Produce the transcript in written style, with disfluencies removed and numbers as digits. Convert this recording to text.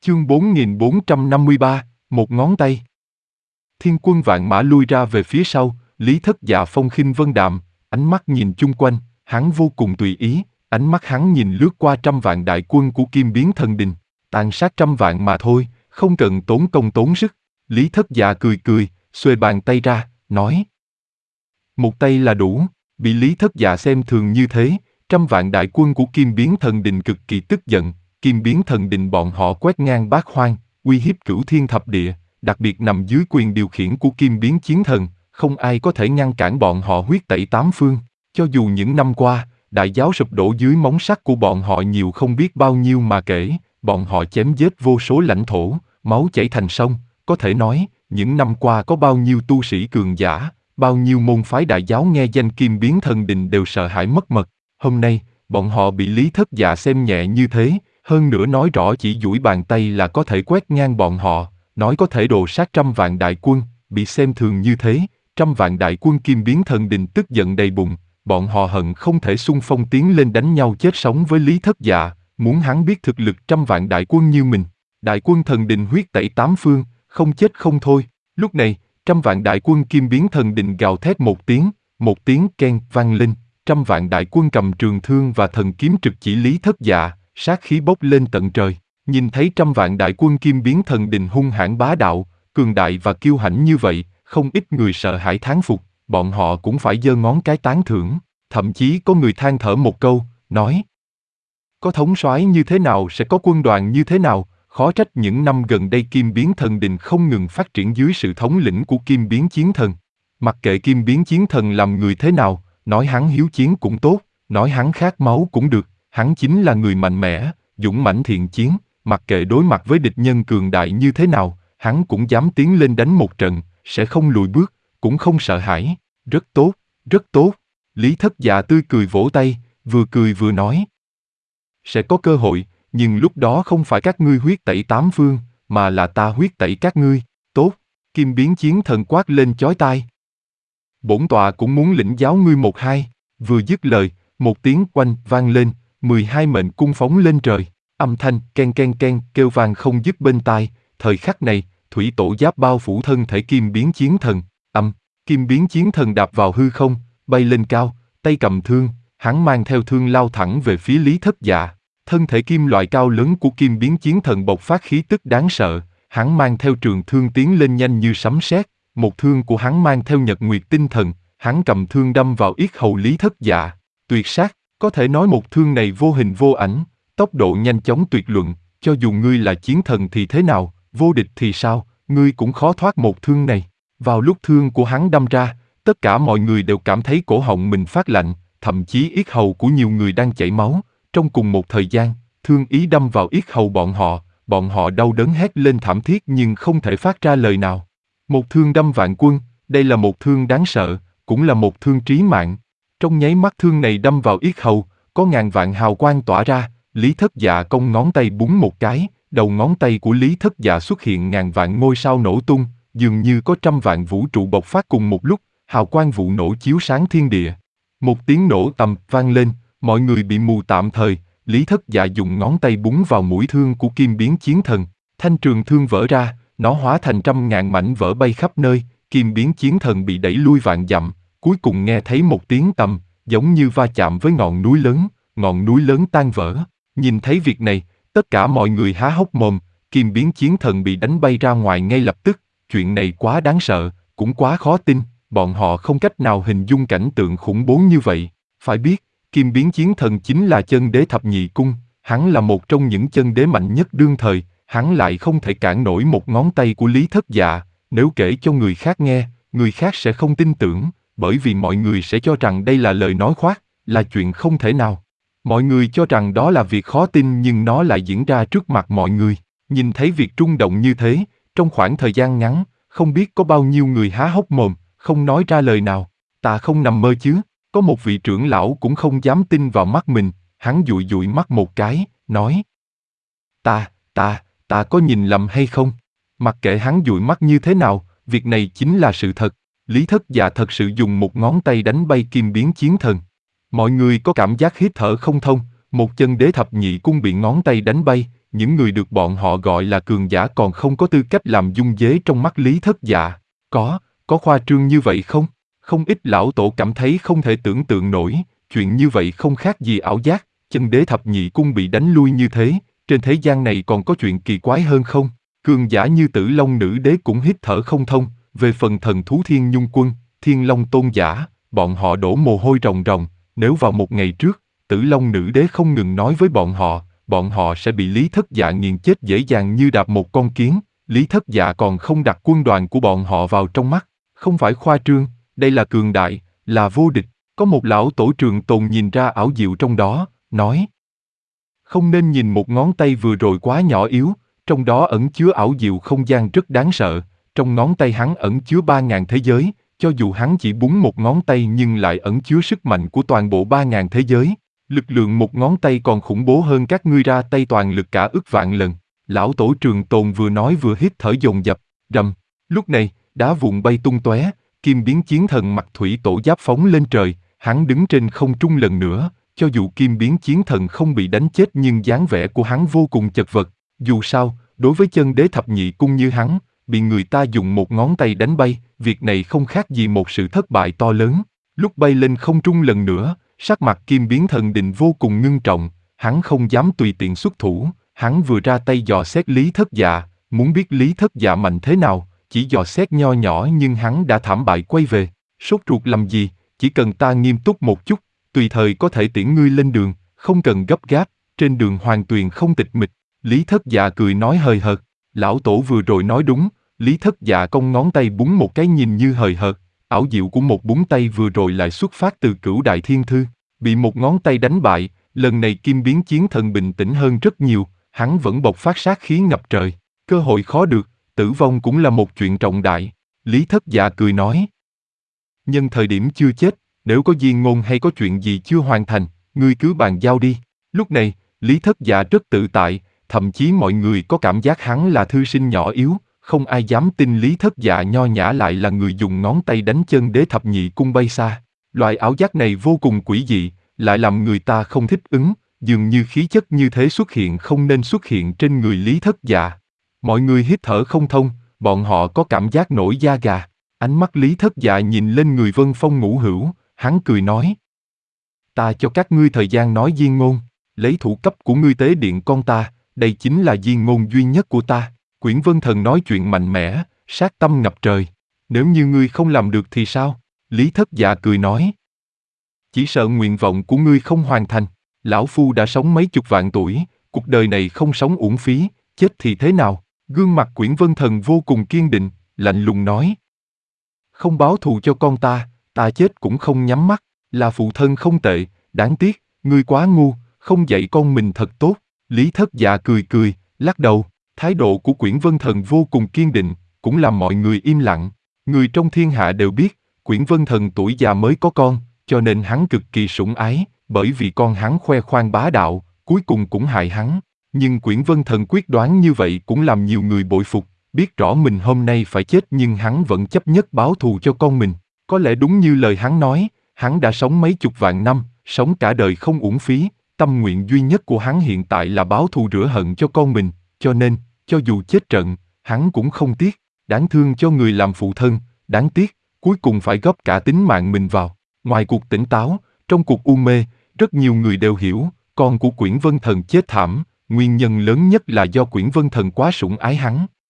Chương 4453, một ngón tay. Thiên quân vạn mã lui ra về phía sau, Lý Thất Dạ phong khinh vân đạm, ánh mắt nhìn chung quanh, hắn vô cùng tùy ý, ánh mắt hắn nhìn lướt qua trăm vạn đại quân của Kim Biến Thần Đình, tàn sát trăm vạn mà thôi, không cần tốn công tốn sức. Lý Thất Dạ cười cười, xuề bàn tay ra, nói: một tay là đủ. Bị Lý Thất Dạ xem thường như thế, trăm vạn đại quân của Kim Biến Thần Đình cực kỳ tức giận. Kim Biến Thần Đình bọn họ quét ngang bát hoang, uy hiếp cửu thiên thập địa, đặc biệt nằm dưới quyền điều khiển của Kim Biến Chiến Thần, không ai có thể ngăn cản bọn họ huyết tẩy tám phương. Cho dù những năm qua, đại giáo sụp đổ dưới móng sắt của bọn họ nhiều không biết bao nhiêu mà kể, bọn họ chém giết vô số lãnh thổ, máu chảy thành sông, có thể nói, những năm qua có bao nhiêu tu sĩ cường giả, bao nhiêu môn phái đại giáo nghe danh Kim Biến Thần Đình đều sợ hãi mất mật. Hôm nay, bọn họ bị Lý Thất Dạ xem nhẹ như thế, hơn nữa nói rõ chỉ duỗi bàn tay là có thể quét ngang bọn họ, nói có thể đồ sát trăm vạn đại quân, bị xem thường như thế, trăm vạn đại quân Kim Biến Thần Đình tức giận đầy bụng, bọn họ hận không thể xung phong tiến lên đánh nhau chết sống với Lý Thất Dạ, muốn hắn biết thực lực trăm vạn đại quân như mình. Đại quân Thần Đình huyết tẩy tám phương, không chết không thôi. Lúc này, trăm vạn đại quân Kim Biến Thần Đình gào thét một tiếng keng vang lên, trăm vạn đại quân cầm trường thương và thần kiếm trực chỉ Lý Thất Dạ, sát khí bốc lên tận trời. Nhìn thấy trăm vạn đại quân Kim Biến Thần Đình hung hãn bá đạo, cường đại và kiêu hãnh như vậy, không ít người sợ hãi thán phục, bọn họ cũng phải giơ ngón cái tán thưởng, thậm chí có người than thở một câu, nói: có thống soái như thế nào sẽ có quân đoàn như thế nào, khó trách những năm gần đây Kim Biến Thần Đình không ngừng phát triển dưới sự thống lĩnh của Kim Biến Chiến Thần. Mặc kệ Kim Biến Chiến Thần làm người thế nào, nói hắn hiếu chiến cũng tốt, nói hắn khát máu cũng được, hắn chính là người mạnh mẽ, dũng mãnh thiện chiến, mặc kệ đối mặt với địch nhân cường đại như thế nào, hắn cũng dám tiến lên đánh một trận, sẽ không lùi bước, cũng không sợ hãi. Rất tốt, rất tốt. Lý Thất Dạ tươi cười vỗ tay, vừa cười vừa nói: sẽ có cơ hội, nhưng lúc đó không phải các ngươi huyết tẩy tám phương, mà là ta huyết tẩy các ngươi. Tốt. Kim Biến Chiến Thần quát lên chói tai: bổn tọa cũng muốn lĩnh giáo ngươi một hai. Vừa dứt lời, một tiếng oanh vang lên, 12 mệnh cung phóng lên trời, âm thanh ken ken ken kêu vang không dứt bên tai. Thời khắc này, thủy tổ giáp bao phủ thân thể Kim Biến Chiến Thần. Kim Biến Chiến Thần đạp vào hư không, bay lên cao, tay cầm thương, hắn mang theo thương lao thẳng về phía Lý Thất Dạ. Thân thể kim loại cao lớn của Kim Biến Chiến Thần bộc phát khí tức đáng sợ, hắn mang theo trường thương tiến lên nhanh như sấm sét, một thương của hắn mang theo nhật nguyệt tinh thần, hắn cầm thương đâm vào yết hầu Lý Thất Dạ, tuyệt sát, có thể nói một thương này vô hình vô ảnh, tốc độ nhanh chóng tuyệt luận, cho dù ngươi là chiến thần thì thế nào, vô địch thì sao, ngươi cũng khó thoát một thương này. Vào lúc thương của hắn đâm ra, tất cả mọi người đều cảm thấy cổ họng mình phát lạnh, thậm chí yết hầu của nhiều người đang chảy máu. Trong cùng một thời gian, thương ý đâm vào yết hầu bọn họ đau đớn hét lên thảm thiết nhưng không thể phát ra lời nào. Một thương đâm vạn quân, đây là một thương đáng sợ, cũng là một thương trí mạng. Trong nháy mắt thương này đâm vào yết hầu, có ngàn vạn hào quang tỏa ra, Lý Thất Dạ cong ngón tay búng một cái, đầu ngón tay của Lý Thất Dạ xuất hiện ngàn vạn ngôi sao nổ tung, dường như có trăm vạn vũ trụ bộc phát cùng một lúc, hào quang vụ nổ chiếu sáng thiên địa. Một tiếng nổ tầm vang lên, mọi người bị mù tạm thời. Lý Thất Dạ dùng ngón tay búng vào mũi thương của Kim Biến Chiến Thần, thanh trường thương vỡ ra, nó hóa thành trăm ngàn mảnh vỡ bay khắp nơi. Kim Biến Chiến Thần bị đẩy lui vạn dặm, cuối cùng nghe thấy một tiếng tầm, giống như va chạm với ngọn núi lớn tan vỡ. Nhìn thấy việc này, tất cả mọi người há hốc mồm. Kim Biến Chiến Thần bị đánh bay ra ngoài ngay lập tức. Chuyện này quá đáng sợ, cũng quá khó tin, bọn họ không cách nào hình dung cảnh tượng khủng bố như vậy. Phải biết, Kim Biến Chiến Thần chính là chân đế thập nhị cung, hắn là một trong những chân đế mạnh nhất đương thời, hắn lại không thể cản nổi một ngón tay của Lý Thất Dạ. Nếu kể cho người khác nghe, người khác sẽ không tin tưởng, bởi vì mọi người sẽ cho rằng đây là lời nói khoác, là chuyện không thể nào. Mọi người cho rằng đó là việc khó tin nhưng nó lại diễn ra trước mặt mọi người. Nhìn thấy việc rung động như thế, trong khoảng thời gian ngắn, không biết có bao nhiêu người há hốc mồm, không nói ra lời nào. Ta không nằm mơ chứ? Có một vị trưởng lão cũng không dám tin vào mắt mình, hắn dụi dụi mắt một cái, nói: Ta có nhìn lầm hay không? Mặc kệ hắn dụi mắt như thế nào, việc này chính là sự thật. Lý Thất Dạ thật sự dùng một ngón tay đánh bay Kim Biến Chiến Thần. Mọi người có cảm giác hít thở không thông, một chân đế thập nhị cung bị ngón tay đánh bay, những người được bọn họ gọi là cường giả còn không có tư cách làm dung dế trong mắt Lý Thất Dạ. Có khoa trương như vậy không? Không ít lão tổ cảm thấy không thể tưởng tượng nổi, chuyện như vậy không khác gì ảo giác, chân đế thập nhị cung bị đánh lui như thế, trên thế gian này còn có chuyện kỳ quái hơn không? Cường giả như Tử Long Nữ Đế cũng hít thở không thông, về phần thần thú Thiên Nhung Quân, Thiên Long Tôn Giả, bọn họ đổ mồ hôi ròng ròng, nếu vào một ngày trước, Tử Long Nữ Đế không ngừng nói với bọn họ sẽ bị Lý Thất Dạ nghiền chết dễ dàng như đạp một con kiến, Lý Thất Dạ còn không đặt quân đoàn của bọn họ vào trong mắt, không phải khoa trương, đây là cường đại, là vô địch. Có một lão tổ trường tồn nhìn ra ảo diệu trong đó, nói: không nên nhìn một ngón tay vừa rồi quá nhỏ yếu, trong đó ẩn chứa ảo diệu không gian rất đáng sợ, trong ngón tay hắn ẩn chứa 3.000 thế giới, cho dù hắn chỉ búng một ngón tay nhưng lại ẩn chứa sức mạnh của toàn bộ 3.000 thế giới. Lực lượng một ngón tay còn khủng bố hơn các ngươi ra tay toàn lực cả ức vạn lần. Lão tổ trường tồn vừa nói vừa hít thở dồn dập, rầm. Lúc này, đá vụn bay tung tóe, Kim Biến Chiến Thần mặc thủy tổ giáp phóng lên trời, hắn đứng trên không trung lần nữa, cho dù Kim Biến Chiến Thần không bị đánh chết nhưng dáng vẻ của hắn vô cùng chật vật. Dù sao, đối với chân đế thập nhị cung như hắn, bị người ta dùng một ngón tay đánh bay, việc này không khác gì một sự thất bại to lớn. Lúc bay lên không trung lần nữa, sắc mặt Kim Biến Thần Đình vô cùng ngưng trọng, hắn không dám tùy tiện xuất thủ, hắn vừa ra tay dò xét Lý Thất Dạ, muốn biết Lý Thất Dạ mạnh thế nào, chỉ dò xét nho nhỏ nhưng hắn đã thảm bại quay về. Sốt ruột làm gì, chỉ cần ta nghiêm túc một chút, tùy thời có thể tiễn ngươi lên đường, không cần gấp gáp, trên đường hoàn toàn không tịch mịch. Lý Thất Dạ cười nói hời hợt, lão tổ vừa rồi nói đúng, Lý Thất Dạ cong ngón tay búng một cái nhìn như hời hợt, ảo diệu của một búng tay vừa rồi lại xuất phát từ Cửu Đại Thiên Thư, bị một ngón tay đánh bại, lần này Kim Biến Chiến Thần bình tĩnh hơn rất nhiều, hắn vẫn bộc phát sát khí ngập trời, cơ hội khó được, tử vong cũng là một chuyện trọng đại. Lý Thất Dạ cười nói: nhân thời điểm chưa chết, nếu có di ngôn hay có chuyện gì chưa hoàn thành, ngươi cứ bàn giao đi. Lúc này, Lý Thất Dạ rất tự tại, thậm chí mọi người có cảm giác hắn là thư sinh nhỏ yếu, không ai dám tin Lý Thất Dạ nho nhã lại là người dùng ngón tay đánh chân đế thập nhị cung bay xa. Loại ảo giác này vô cùng quỷ dị, lại làm người ta không thích ứng, dường như khí chất như thế xuất hiện không nên xuất hiện trên người Lý Thất Dạ. Mọi người hít thở không thông, bọn họ có cảm giác nổi da gà. Ánh mắt Lý Thất Dạ nhìn lên người Vân Phong Ngũ Hữu, hắn cười nói: ta cho các ngươi thời gian nói di ngôn, lấy thủ cấp của ngươi tế điện con ta, đây chính là di ngôn duy nhất của ta. Quyển Vân Thần nói chuyện mạnh mẽ, sát tâm ngập trời. Nếu như ngươi không làm được thì sao? Lý Thất Dạ cười nói: chỉ sợ nguyện vọng của ngươi không hoàn thành. Lão Phu đã sống mấy chục vạn tuổi, cuộc đời này không sống uổng phí, chết thì thế nào? Gương mặt Quyển Vân Thần vô cùng kiên định, lạnh lùng nói: không báo thù cho con ta chết cũng không nhắm mắt, là phụ thân không tệ, đáng tiếc, ngươi quá ngu, không dạy con mình thật tốt. Lý Thất Dạ cười cười, lắc đầu, thái độ của Quyển Vân Thần vô cùng kiên định, cũng làm mọi người im lặng. Người trong thiên hạ đều biết, Quyển Vân Thần tuổi già mới có con, cho nên hắn cực kỳ sủng ái, bởi vì con hắn khoe khoang bá đạo, cuối cùng cũng hại hắn. Nhưng Quyển Vân Thần quyết đoán như vậy cũng làm nhiều người bội phục, biết rõ mình hôm nay phải chết nhưng hắn vẫn chấp nhất báo thù cho con mình. Có lẽ đúng như lời hắn nói, hắn đã sống mấy chục vạn năm, sống cả đời không uổng phí, tâm nguyện duy nhất của hắn hiện tại là báo thù rửa hận cho con mình, cho nên, cho dù chết trận, hắn cũng không tiếc. Đáng thương cho người làm phụ thân, đáng tiếc, cuối cùng phải góp cả tính mạng mình vào. Ngoài cuộc tỉnh táo, trong cuộc u mê, rất nhiều người đều hiểu, con của Quyển Vân Thần chết thảm, nguyên nhân lớn nhất là do Quyển Vân Thần quá sủng ái hắn.